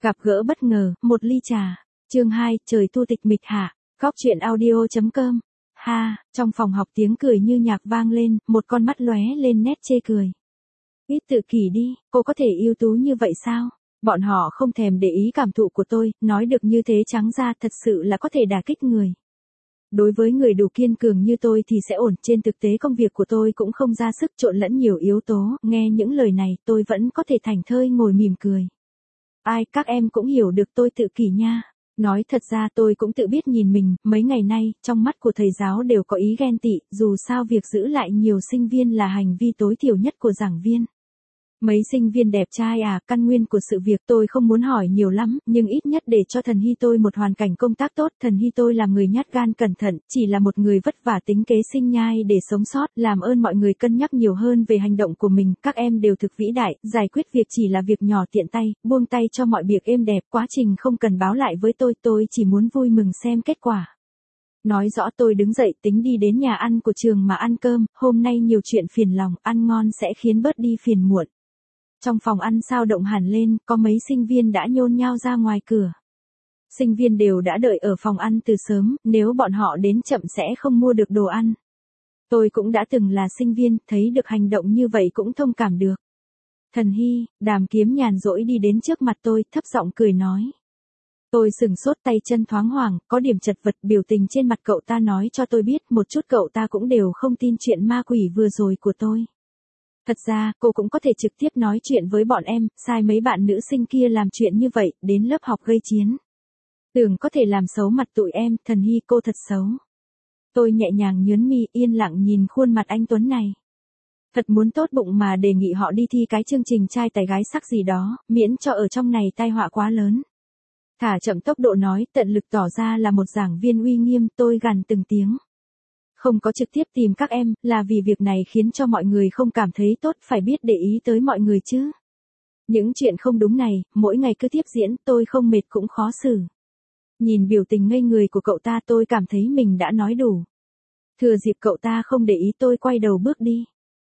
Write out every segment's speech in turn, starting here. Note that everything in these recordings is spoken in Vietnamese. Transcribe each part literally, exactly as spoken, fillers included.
Gặp gỡ bất ngờ, một ly trà. Chương hai, trời thu tịch mịch hạ. Góc truyện audio chấm com. Ha, trong phòng học tiếng cười như nhạc vang lên, một con mắt lóe lên nét chê cười. Ít tự kỷ đi, cô có thể ưu tú như vậy sao? Bọn họ không thèm để ý cảm thụ của tôi, nói được như thế trắng ra thật sự là có thể đả kích người. Đối với người đủ kiên cường như tôi thì sẽ ổn, trên thực tế công việc của tôi cũng không ra sức trộn lẫn nhiều yếu tố, nghe những lời này tôi vẫn có thể thảnh thơi ngồi mỉm cười. Ai, các em cũng hiểu được tôi tự kỷ nha. Nói thật ra tôi cũng tự biết nhìn mình, mấy ngày nay, trong mắt của thầy giáo đều có ý ghen tị, dù sao việc giữ lại nhiều sinh viên là hành vi tối thiểu nhất của giảng viên. Mấy sinh viên đẹp trai à, căn nguyên của sự việc tôi không muốn hỏi nhiều lắm, nhưng ít nhất để cho thần hy tôi một hoàn cảnh công tác tốt. Thần hy tôi là người nhát gan cẩn thận, chỉ là một người vất vả tính kế sinh nhai để sống sót, làm ơn mọi người cân nhắc nhiều hơn về hành động của mình, các em đều thực vĩ đại, giải quyết việc chỉ là việc nhỏ tiện tay, buông tay cho mọi việc êm đẹp, quá trình không cần báo lại với tôi, tôi chỉ muốn vui mừng xem kết quả. Nói rõ tôi đứng dậy tính đi đến nhà ăn của trường mà ăn cơm, hôm nay nhiều chuyện phiền lòng, ăn ngon sẽ khiến bớt đi phiền muộn. Trong phòng ăn sao động hẳn lên, có mấy sinh viên đã nhôn nhao ra ngoài cửa. Sinh viên đều đã đợi ở phòng ăn từ sớm, nếu bọn họ đến chậm sẽ không mua được đồ ăn. Tôi cũng đã từng là sinh viên, thấy được hành động như vậy cũng thông cảm được. Thần hy, Đàm Kiếm nhàn rỗi đi đến trước mặt tôi, thấp giọng cười nói. Tôi sừng sốt, tay chân thoáng hoảng, có điểm chật vật, biểu tình trên mặt cậu ta nói cho tôi biết một chút cậu ta cũng đều không tin chuyện ma quỷ vừa rồi của tôi. Thật ra, cô cũng có thể trực tiếp nói chuyện với bọn em, sai mấy bạn nữ sinh kia làm chuyện như vậy, đến lớp học gây chiến. Tưởng có thể làm xấu mặt tụi em, thần hy cô thật xấu. Tôi nhẹ nhàng nhớn mi, yên lặng nhìn khuôn mặt anh Tuấn này. Thật muốn tốt bụng mà đề nghị họ đi thi cái chương trình trai tài gái sắc gì đó, miễn cho ở trong này tai họa quá lớn. Thả chậm tốc độ nói, tận lực tỏ ra là một giảng viên uy nghiêm, tôi gằn từng tiếng. Không có trực tiếp tìm các em, là vì việc này khiến cho mọi người không cảm thấy tốt, phải biết để ý tới mọi người chứ. Những chuyện không đúng này, mỗi ngày cứ tiếp diễn, tôi không mệt cũng khó xử. Nhìn biểu tình ngây người của cậu ta tôi cảm thấy mình đã nói đủ. Thừa dịp cậu ta không để ý tôi quay đầu bước đi.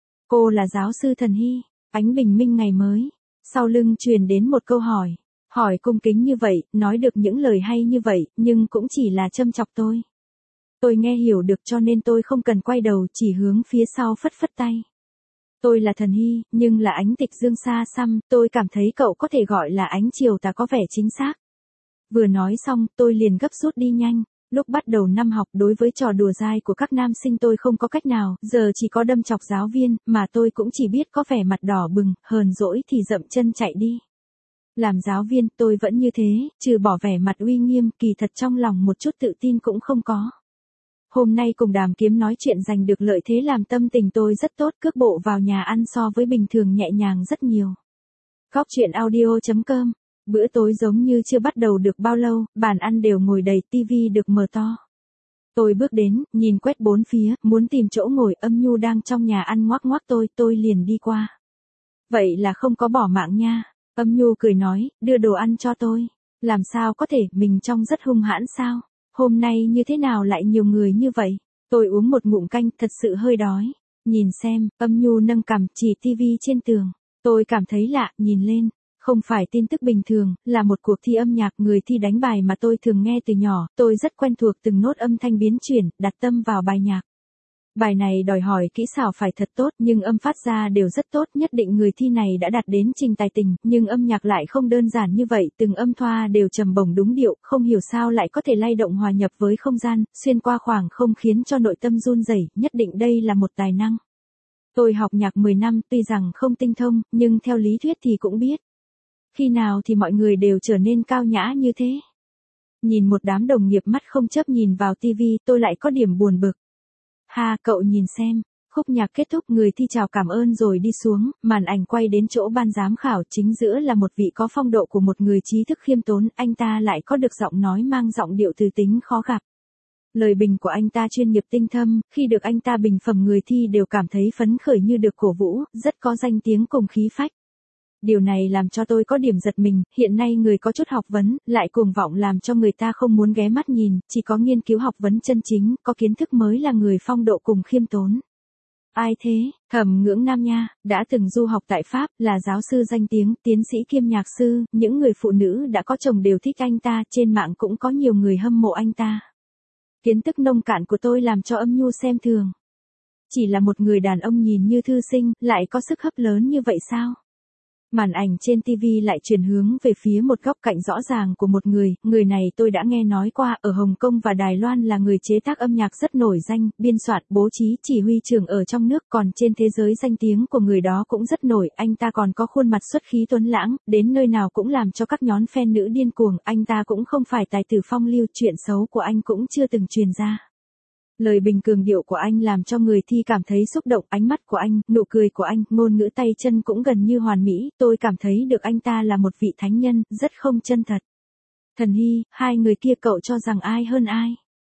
Cô là giáo sư Thần Hy, ánh bình minh ngày mới. Sau lưng truyền đến một câu hỏi. Hỏi cung kính như vậy, nói được những lời hay như vậy, nhưng cũng chỉ là châm chọc tôi. Tôi nghe hiểu được cho nên tôi không cần quay đầu, chỉ hướng phía sau phất phất tay. Tôi là Thần Hy, nhưng là Ánh Tịch Dương xa xăm, tôi cảm thấy cậu có thể gọi là Ánh Chiều Tà có vẻ chính xác. Vừa nói xong, tôi liền gấp rút đi nhanh. Lúc bắt đầu năm học đối với trò đùa dai của các nam sinh tôi không có cách nào, giờ chỉ có đâm chọc giáo viên, mà tôi cũng chỉ biết có vẻ mặt đỏ bừng, hờn dỗi thì dậm chân chạy đi. Làm giáo viên tôi vẫn như thế, trừ bỏ vẻ mặt uy nghiêm, kỳ thật trong lòng một chút tự tin cũng không có. Hôm nay cùng Đàm Kiếm nói chuyện giành được lợi thế làm tâm tình tôi rất tốt, cước bộ vào nhà ăn so với bình thường nhẹ nhàng rất nhiều. Góc truyện audio chấm com. Bữa tối giống như chưa bắt đầu được bao lâu, bàn ăn đều ngồi đầy, tivi được mở to. Tôi bước đến, nhìn quét bốn phía, muốn tìm chỗ ngồi, Âm Nhu đang trong nhà ăn ngoác ngoác tôi, tôi liền đi qua. Vậy là không có bỏ mạng nha. Âm Nhu cười nói, đưa đồ ăn cho tôi. Làm sao có thể, mình trông rất hung hãn sao? Hôm nay như thế nào lại nhiều người như vậy? Tôi uống một ngụm canh, thật sự hơi đói. Nhìn xem, Âm Nhu nâng cằm, chỉ tivi trên tường. Tôi cảm thấy lạ, nhìn lên. Không phải tin tức bình thường, là một cuộc thi âm nhạc, người thi đánh bài mà tôi thường nghe từ nhỏ, tôi rất quen thuộc từng nốt âm thanh biến chuyển, đặt tâm vào bài nhạc. Bài này đòi hỏi kỹ xảo phải thật tốt, nhưng âm phát ra đều rất tốt, nhất định người thi này đã đạt đến trình tài tình, nhưng âm nhạc lại không đơn giản như vậy, từng âm thoa đều trầm bổng đúng điệu, không hiểu sao lại có thể lay động hòa nhập với không gian, xuyên qua khoảng không khiến cho nội tâm run rẩy, nhất định đây là một tài năng. Tôi học nhạc mười năm, tuy rằng không tinh thông, nhưng theo lý thuyết thì cũng biết. Khi nào thì mọi người đều trở nên cao nhã như thế? Nhìn một đám đồng nghiệp mắt không chớp nhìn vào tivi, tôi lại có điểm buồn bực. Ha, cậu nhìn xem, khúc nhạc kết thúc, người thi chào cảm ơn rồi đi xuống, màn ảnh quay đến chỗ ban giám khảo, chính giữa là một vị có phong độ của một người trí thức khiêm tốn, anh ta lại có được giọng nói mang giọng điệu từ tính khó gặp. Lời bình của anh ta chuyên nghiệp tinh thâm, khi được anh ta bình phẩm người thi đều cảm thấy phấn khởi như được cổ vũ, rất có danh tiếng cùng khí phách. Điều này làm cho tôi có điểm giật mình, hiện nay người có chút học vấn, lại cuồng vọng làm cho người ta không muốn ghé mắt nhìn, chỉ có nghiên cứu học vấn chân chính, có kiến thức mới là người phong độ cùng khiêm tốn. Ai thế? Thẩm Ngưỡng Nam nha, đã từng du học tại Pháp, là giáo sư danh tiếng, tiến sĩ kiêm nhạc sư, những người phụ nữ đã có chồng đều thích anh ta, trên mạng cũng có nhiều người hâm mộ anh ta. Kiến thức nông cạn của tôi làm cho Âm Nhu xem thường. Chỉ là một người đàn ông nhìn như thư sinh, lại có sức hấp lớn như vậy sao? Màn ảnh trên ti vi lại chuyển hướng về phía một góc cạnh rõ ràng của một người, người này tôi đã nghe nói qua, ở Hồng Kông và Đài Loan là người chế tác âm nhạc rất nổi danh, biên soạn, bố trí, chỉ huy trường ở trong nước, còn trên thế giới danh tiếng của người đó cũng rất nổi, anh ta còn có khuôn mặt xuất khí tuấn lãng, đến nơi nào cũng làm cho các nhóm fan nữ điên cuồng, anh ta cũng không phải tài tử phong lưu, chuyện xấu của anh cũng chưa từng truyền ra. Lời bình cường điệu của anh làm cho người thi cảm thấy xúc động, ánh mắt của anh, nụ cười của anh, ngôn ngữ tay chân cũng gần như hoàn mỹ, tôi cảm thấy được anh ta là một vị thánh nhân, rất không chân thật. Thần Hy, hai người kia cậu cho rằng ai hơn ai?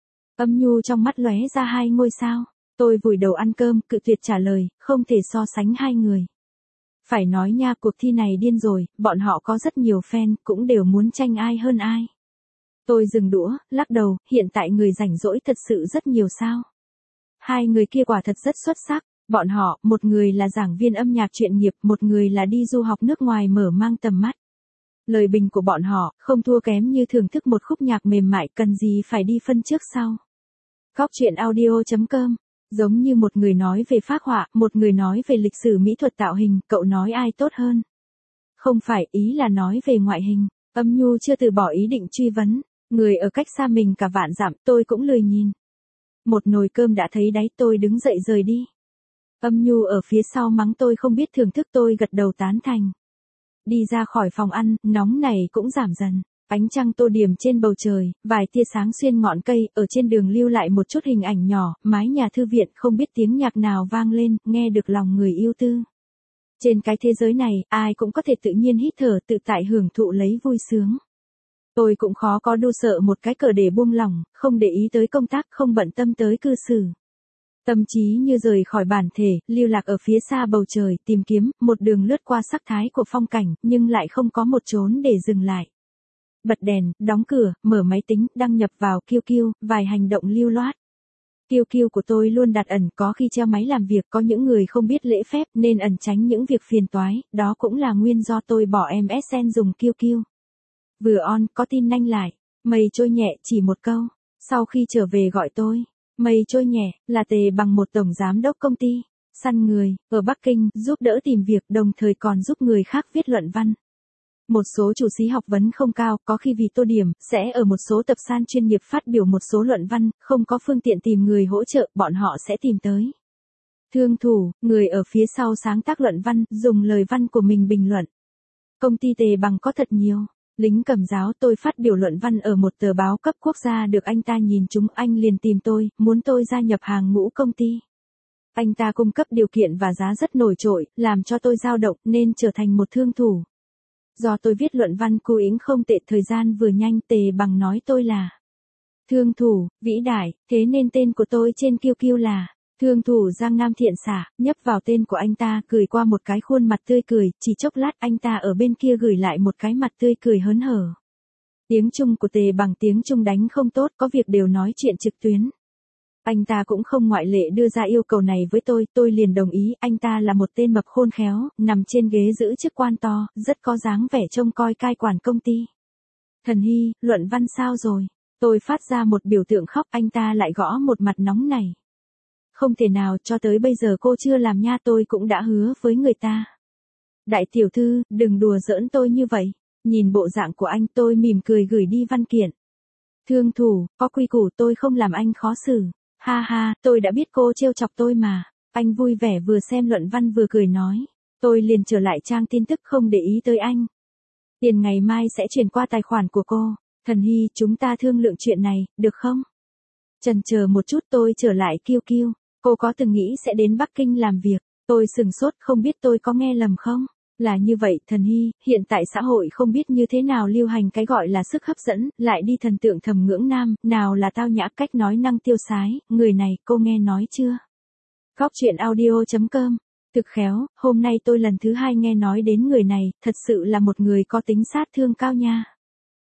Âm Nhu trong mắt lóe ra hai ngôi sao. Tôi vùi đầu ăn cơm, cự tuyệt trả lời, không thể so sánh hai người. Phải nói nha, cuộc thi này điên rồi, bọn họ có rất nhiều fan, cũng đều muốn tranh ai hơn ai. Tôi dừng đũa, lắc đầu, hiện tại người rảnh rỗi thật sự rất nhiều sao. Hai người kia quả thật rất xuất sắc, bọn họ, một người là giảng viên âm nhạc chuyên nghiệp, một người là đi du học nước ngoài mở mang tầm mắt. Lời bình của bọn họ, không thua kém như thưởng thức một khúc nhạc mềm mại, cần gì phải đi phân trước sau. Góc truyện audio chấm com, giống như một người nói về phác họa, một người nói về lịch sử mỹ thuật tạo hình, cậu nói ai tốt hơn? Không phải, ý là nói về ngoại hình. Âm Nhu chưa từ bỏ ý định truy vấn. Người ở cách xa mình cả vạn dặm, tôi cũng lười nhìn. Một nồi cơm đã thấy đáy, tôi đứng dậy rời đi. Âm Nhu ở phía sau mắng tôi không biết thưởng thức, tôi gật đầu tán thành. Đi ra khỏi phòng ăn, nóng này cũng giảm dần. Ánh trăng tô điểm trên bầu trời, vài tia sáng xuyên ngọn cây, ở trên đường lưu lại một chút hình ảnh nhỏ, mái nhà thư viện không biết tiếng nhạc nào vang lên, nghe được lòng người yêu tư. Trên cái thế giới này, ai cũng có thể tự nhiên hít thở, tự tại hưởng thụ lấy vui sướng. Tôi cũng khó có đu sợ một cái cờ để buông lỏng, không để ý tới công tác, không bận tâm tới cư xử. Tâm trí như rời khỏi bản thể, lưu lạc ở phía xa bầu trời, tìm kiếm, một đường lướt qua sắc thái của phong cảnh, nhưng lại không có một chốn để dừng lại. Bật đèn, đóng cửa, mở máy tính, đăng nhập vào Q Q, vài hành động lưu loát. Q Q của tôi luôn đặt ẩn, có khi treo máy làm việc, có những người không biết lễ phép nên ẩn tránh những việc phiền toái, đó cũng là nguyên do tôi bỏ em ét en dùng Q Q. Vừa on, có tin nhanh lại. Mây trôi nhẹ, chỉ một câu. Sau khi trở về gọi tôi. Mây trôi nhẹ, là Tề Bằng, một tổng giám đốc công ty săn người, ở Bắc Kinh, giúp đỡ tìm việc, đồng thời còn giúp người khác viết luận văn. Một số chủ sĩ học vấn không cao, có khi vì tô điểm, sẽ ở một số tập san chuyên nghiệp phát biểu một số luận văn, không có phương tiện tìm người hỗ trợ, bọn họ sẽ tìm tới thương thủ, người ở phía sau sáng tác luận văn, dùng lời văn của mình bình luận. Công ty Tề Bằng có thật nhiều lính cầm giáo. Tôi phát biểu luận văn ở một tờ báo cấp quốc gia được anh ta nhìn trúng, anh liền tìm tôi, muốn tôi gia nhập hàng ngũ công ty. Anh ta cung cấp điều kiện và giá rất nổi trội, làm cho tôi dao động nên trở thành một thương thủ. Do tôi viết luận văn cô ính không tệ, thời gian vừa nhanh, Tề Bằng nói tôi là thương thủ, vĩ đại, thế nên tên của tôi trên Q Q là thương thủ Giang Nam Thiện Xả. Nhấp vào tên của anh ta, gửi qua một cái khuôn mặt tươi cười, chỉ chốc lát anh ta ở bên kia gửi lại một cái mặt tươi cười hớn hở. Tiếng Trung của Tề Bằng tiếng Trung đánh không tốt, có việc đều nói chuyện trực tuyến. Anh ta cũng không ngoại lệ đưa ra yêu cầu này với tôi, tôi liền đồng ý. Anh ta là một tên mập khôn khéo, nằm trên ghế giữ chức quan to, rất có dáng vẻ trông coi cai quản công ty. Thần Hy, luận văn sao rồi? Tôi phát ra một biểu tượng khóc, anh ta lại gõ một mặt nóng này. Không thể nào, cho tới bây giờ cô chưa làm nha, tôi cũng đã hứa với người ta. Đại tiểu thư, đừng đùa giỡn tôi như vậy. Nhìn bộ dạng của anh, tôi mỉm cười gửi đi văn kiện. Thương thủ, có quy củ, tôi không làm anh khó xử. Ha ha, tôi đã biết cô trêu chọc tôi mà. Anh vui vẻ vừa xem luận văn vừa cười nói. Tôi liền trở lại trang tin tức, không để ý tới anh. Tiền ngày mai sẽ chuyển qua tài khoản của cô. Thần Hy, chúng ta thương lượng chuyện này, được không? Chần chờ một chút, tôi trở lại Q Q. Cô có từng nghĩ sẽ đến Bắc Kinh làm việc? Tôi sừng sốt, không biết tôi có nghe lầm không? Là như vậy, Thần Hy, hiện tại xã hội không biết như thế nào lưu hành cái gọi là sức hấp dẫn, lại đi thần tượng Thẩm Ngưỡng Nam, nào là tao nhã, cách nói năng tiêu sái, người này, cô nghe nói chưa? Góc truyện audio chấm com, thực khéo, hôm nay tôi lần thứ hai nghe nói đến người này, thật sự là một người có tính sát thương cao nha.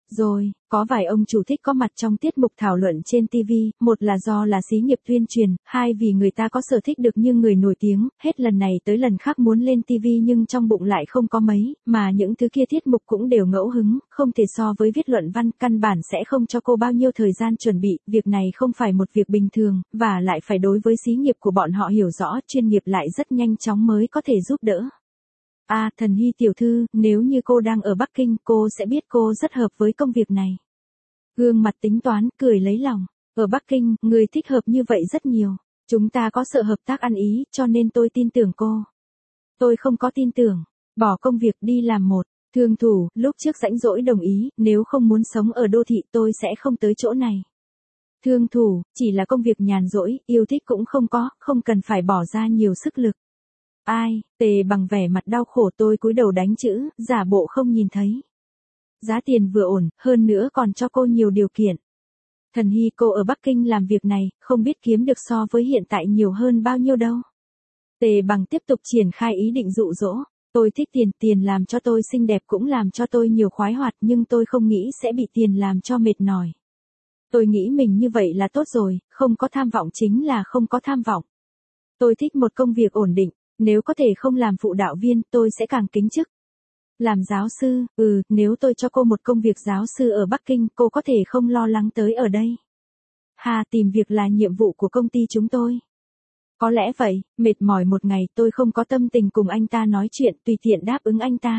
Rồi, có vài ông chủ thích có mặt trong tiết mục thảo luận trên ti vi, một là do là xí nghiệp tuyên truyền, hai vì người ta có sở thích được như người nổi tiếng, hết lần này tới lần khác muốn lên ti vi nhưng trong bụng lại không có mấy, mà những thứ kia tiết mục cũng đều ngẫu hứng, không thể so với viết luận văn, căn bản sẽ không cho cô bao nhiêu thời gian chuẩn bị, việc này không phải một việc bình thường, và lại phải đối với xí nghiệp của bọn họ hiểu rõ, chuyên nghiệp lại rất nhanh chóng mới có thể giúp đỡ. À, Thần Hy tiểu thư, nếu như cô đang ở Bắc Kinh, cô sẽ biết cô rất hợp với công việc này. Gương mặt tính toán, cười lấy lòng. Ở Bắc Kinh, người thích hợp như vậy rất nhiều. Chúng ta có sự hợp tác ăn ý, cho nên tôi tin tưởng cô. Tôi không có tin tưởng. Bỏ công việc đi làm một. Thương thủ, lúc trước rãnh rỗi đồng ý, nếu không muốn sống ở đô thị tôi sẽ không tới chỗ này. Thương thủ, chỉ là công việc nhàn rỗi, yêu thích cũng không có, không cần phải bỏ ra nhiều sức lực. Ai, Tề Bằng vẻ mặt đau khổ, tôi cúi đầu đánh chữ, giả bộ không nhìn thấy. Giá tiền vừa ổn, hơn nữa còn cho cô nhiều điều kiện. Thần Hy, cô ở Bắc Kinh làm việc này, không biết kiếm được so với hiện tại nhiều hơn bao nhiêu đâu. Tề Bằng tiếp tục triển khai ý định dụ dỗ. Tôi thích tiền, tiền làm cho tôi xinh đẹp cũng làm cho tôi nhiều khoái hoạt, nhưng tôi không nghĩ sẽ bị tiền làm cho mệt mỏi. Tôi nghĩ mình như vậy là tốt rồi, không có tham vọng chính là không có tham vọng. Tôi thích một công việc ổn định. Nếu có thể không làm phụ đạo viên, tôi sẽ càng kính chức. Làm giáo sư, ừ, nếu tôi cho cô một công việc giáo sư ở Bắc Kinh, cô có thể không lo lắng tới ở đây. Hà, tìm việc là nhiệm vụ của công ty chúng tôi. Có lẽ vậy, mệt mỏi một ngày tôi không có tâm tình cùng anh ta nói chuyện, tùy tiện đáp ứng anh ta.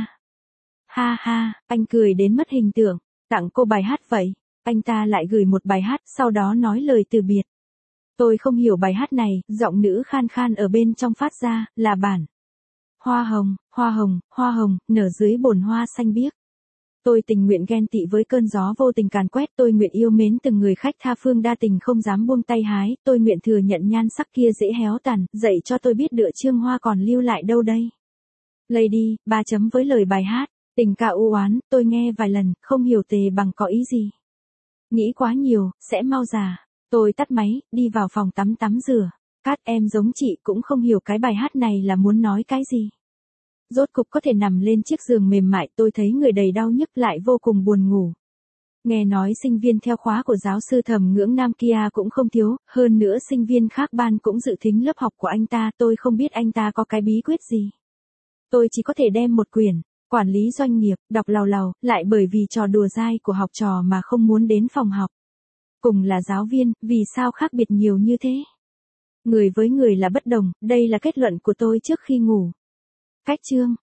Ha ha, anh cười đến mất hình tượng, tặng cô bài hát vậy. Anh ta lại gửi một bài hát, sau đó nói lời từ biệt. Tôi không hiểu bài hát này, giọng nữ khan khan ở bên trong phát ra, là bản. Hoa hồng, hoa hồng, hoa hồng, nở dưới bồn hoa xanh biếc. Tôi tình nguyện ghen tị với cơn gió vô tình càn quét, tôi nguyện yêu mến từng người khách tha phương đa tình không dám buông tay hái, tôi nguyện thừa nhận nhan sắc kia dễ héo tàn, dạy cho tôi biết đựa chương hoa còn lưu lại đâu đây. Lady, ba chấm với lời bài hát, tình ca u oán, tôi nghe vài lần, không hiểu Tề Bằng có ý gì. Nghĩ quá nhiều, sẽ mau già. Tôi tắt máy, đi vào phòng tắm tắm rửa. Cát, em giống chị cũng không hiểu cái bài hát này là muốn nói cái gì. Rốt cục có thể nằm lên chiếc giường mềm mại, tôi thấy người đầy đau nhức lại vô cùng buồn ngủ. Nghe nói sinh viên theo khóa của giáo sư Thẩm Ngưỡng Nam kia cũng không thiếu, hơn nữa sinh viên khác ban cũng dự thính lớp học của anh ta, tôi không biết anh ta có cái bí quyết gì. Tôi chỉ có thể đem một quyển, quản lý doanh nghiệp, đọc làu làu, lại bởi vì trò đùa dai của học trò mà không muốn đến phòng học. Cùng là giáo viên, vì sao khác biệt nhiều như thế? Người với người là bất đồng, đây là kết luận của tôi trước khi ngủ. Cách chương